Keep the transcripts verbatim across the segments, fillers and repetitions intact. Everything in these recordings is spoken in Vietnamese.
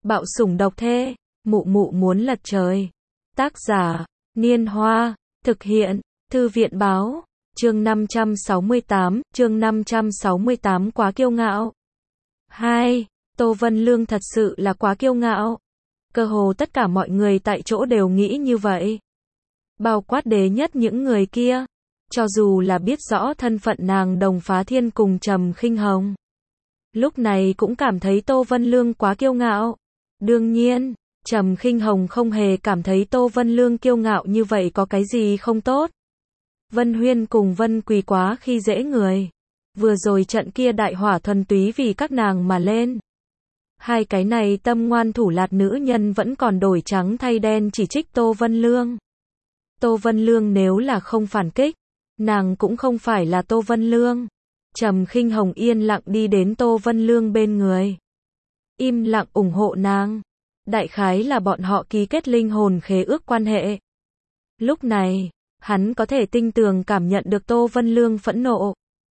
Bạo sủng độc thê, mụ mụ muốn lật trời. Tác giả, Niên Hoa, thực hiện, Thư viện báo, chương năm trăm sáu mươi tám, chương năm trăm sáu mươi tám quá kiêu ngạo. hai. Tô Vân Lương thật sự là quá kiêu ngạo. Cơ hồ tất cả mọi người tại chỗ đều nghĩ như vậy. Bao quát đế nhất những người kia. Cho dù là biết rõ thân phận nàng Đồng Phá Thiên cùng Trầm Khinh Hồng. Lúc này cũng cảm thấy Tô Vân Lương quá kiêu ngạo. Đương nhiên, Trầm Khinh Hồng không hề cảm thấy Tô Vân Lương kiêu ngạo như vậy có cái gì không tốt. Vân Huyên cùng Vân Quỳ quá khi dễ người. Vừa rồi trận kia đại hỏa thuần túy vì các nàng mà lên. Hai cái này tâm ngoan thủ lạt nữ nhân vẫn còn đổi trắng thay đen chỉ trích Tô Vân Lương. Tô Vân Lương nếu là không phản kích, nàng cũng không phải là Tô Vân Lương. Trầm Khinh Hồng yên lặng đi đến Tô Vân Lương bên người. Im lặng ủng hộ nàng. Đại khái là bọn họ ký kết linh hồn khế ước quan hệ. Lúc này, hắn có thể tinh tường cảm nhận được Tô Vân Lương phẫn nộ.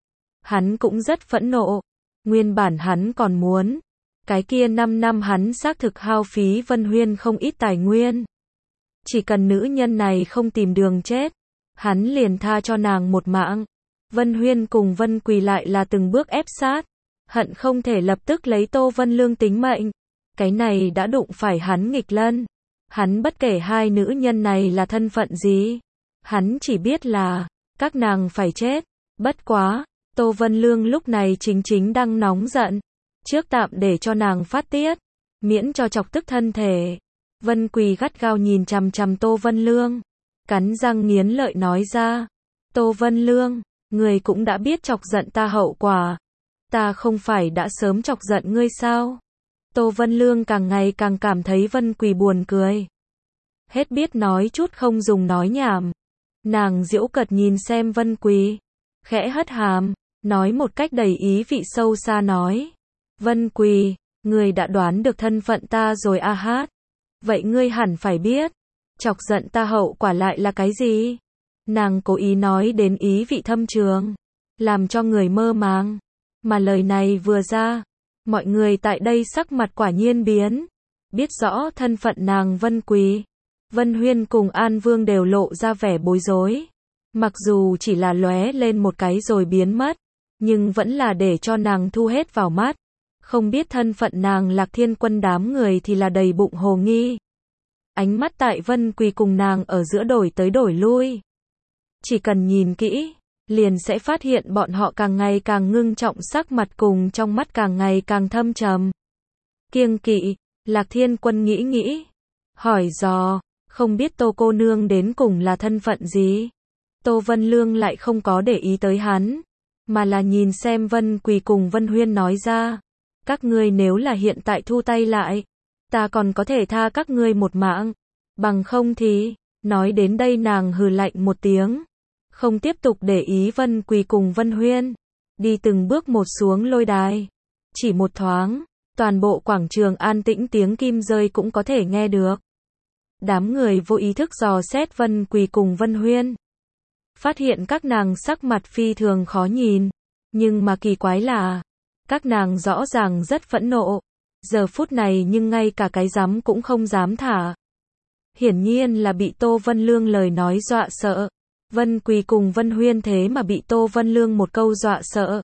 Hắn cũng rất phẫn nộ. Nguyên bản hắn còn muốn. Cái kia năm năm hắn xác thực hao phí Vân Huyên không ít tài nguyên. Chỉ cần nữ nhân này không tìm đường chết, hắn liền tha cho nàng một mạng. Vân Huyên cùng Vân Quỳ lại là từng bước ép sát. Hận không thể lập tức lấy Tô Vân Lương tính mệnh. Cái này đã đụng phải hắn nghịch lân. Hắn bất kể hai nữ nhân này là thân phận gì. Hắn chỉ biết là, các nàng phải chết. Bất quá, Tô Vân Lương lúc này chính chính đang nóng giận. Trước tạm để cho nàng phát tiết. Miễn cho chọc tức thân thể. Vân Quỳ gắt gao nhìn chằm chằm Tô Vân Lương. Cắn răng nghiến lợi nói ra. Tô Vân Lương, người cũng đã biết chọc giận ta hậu quả. Ta không phải đã sớm chọc giận ngươi sao? Tô Vân Lương càng ngày càng cảm thấy Vân Quỳ buồn cười. Hết biết nói chút không dùng nói nhảm. Nàng giễu cợt nhìn xem Vân Quỳ. Khẽ hất hàm, nói một cách đầy ý vị sâu xa nói. Vân Quỳ, ngươi đã đoán được thân phận ta rồi a hát. Vậy ngươi hẳn phải biết. Chọc giận ta hậu quả lại là cái gì? Nàng cố ý nói đến ý vị thâm trường. Làm cho người mơ màng. Mà lời này vừa ra. Mọi người tại đây sắc mặt quả nhiên biến. Biết rõ thân phận nàng Vân Quỳ. Vân Huyên cùng An Vương đều lộ ra vẻ bối rối. Mặc dù chỉ là lóe lên một cái rồi biến mất. Nhưng vẫn là để cho nàng thu hết vào mắt. Không biết thân phận nàng Lạc Thiên Quân đám người thì là đầy bụng hồ nghi. Ánh mắt tại Vân Quỳ cùng nàng ở giữa đổi tới đổi lui. Chỉ cần nhìn kỹ, liền sẽ phát hiện bọn họ càng ngày càng ngưng trọng sắc mặt cùng trong mắt càng ngày càng thâm trầm. Kiêng kỵ, Lạc Thiên Quân nghĩ nghĩ. Hỏi dò, không biết Tô cô nương đến cùng là thân phận gì? Tô Vân Lương lại không có để ý tới hắn. Mà là nhìn xem Vân Quỳ cùng Vân Huyên nói ra. Các ngươi nếu là hiện tại thu tay lại, ta còn có thể tha các ngươi một mạng. Bằng không thì, nói đến đây nàng hừ lạnh một tiếng. Không tiếp tục để ý Vân Quỳ cùng Vân Huyên. Đi từng bước một xuống lôi đài. Chỉ một thoáng, toàn bộ quảng trường an tĩnh tiếng kim rơi cũng có thể nghe được. Đám người vô ý thức dò xét Vân Quỳ cùng Vân Huyên. Phát hiện các nàng sắc mặt phi thường khó nhìn. Nhưng mà kỳ quái là, các nàng rõ ràng rất phẫn nộ. Giờ phút này nhưng ngay cả cái dám cũng không dám thả. Hiển nhiên là bị Tô Vân Lương lời nói dọa sợ. Vân Quỳ cùng Vân Huyên thế mà bị Tô Vân Lương một câu dọa sợ.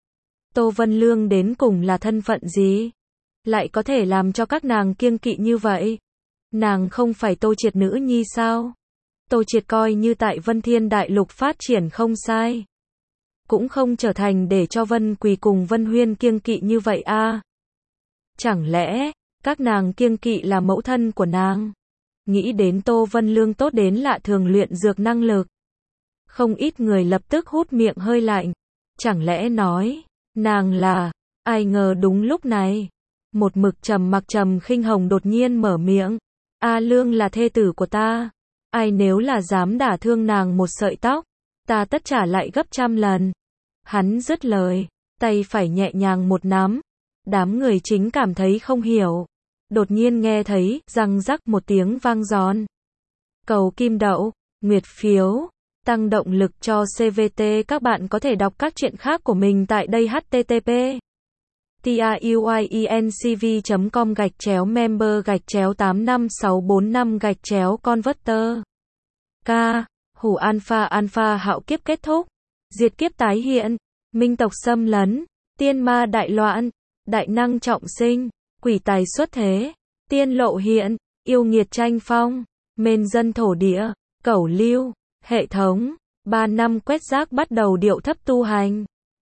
Tô Vân Lương đến cùng là thân phận gì? Lại có thể làm cho các nàng kiêng kỵ như vậy? Nàng không phải Tô Triệt nữ nhi sao? Tô Triệt coi như tại Vân Thiên Đại Lục phát triển không sai. Cũng không trở thành để cho Vân Quỳ cùng Vân Huyên kiêng kỵ như vậy a. À? Chẳng lẽ, các nàng kiêng kỵ là mẫu thân của nàng? Nghĩ đến Tô Vân Lương tốt đến lạ thường luyện dược năng lực. Không ít người lập tức hút miệng hơi lạnh. Chẳng lẽ nói, nàng là, ai ngờ đúng lúc này. Một mực trầm mặc Trầm Khinh Hồng đột nhiên mở miệng. A Lương là thê tử của ta. Ai nếu là dám đả thương nàng một sợi tóc, ta tất trả lại gấp trăm lần. Hắn dứt lời, tay phải nhẹ nhàng một nắm. Đám người chính cảm thấy không hiểu. Đột nhiên nghe thấy, răng rắc một tiếng vang giòn. Cầu kim đậu, nguyệt phiếu, tăng động lực cho xê vê tê. Các bạn có thể đọc các truyện khác của mình tại đây. H T T P tiuyencv chấm com gạch chéo member gạch chéo tám năm sáu bốn năm gạch chéo converter. K. Hủ alpha alpha hạo kiếp kết thúc. Diệt kiếp tái hiện. Minh tộc xâm lấn. Tiên ma đại loạn. Đại năng trọng sinh. Quỷ tài xuất thế. Tiên lộ hiện. Yêu nghiệt tranh phong. Mền dân thổ địa. Cẩu lưu. Hệ thống. Ba năm quét rác bắt đầu điệu thấp tu hành.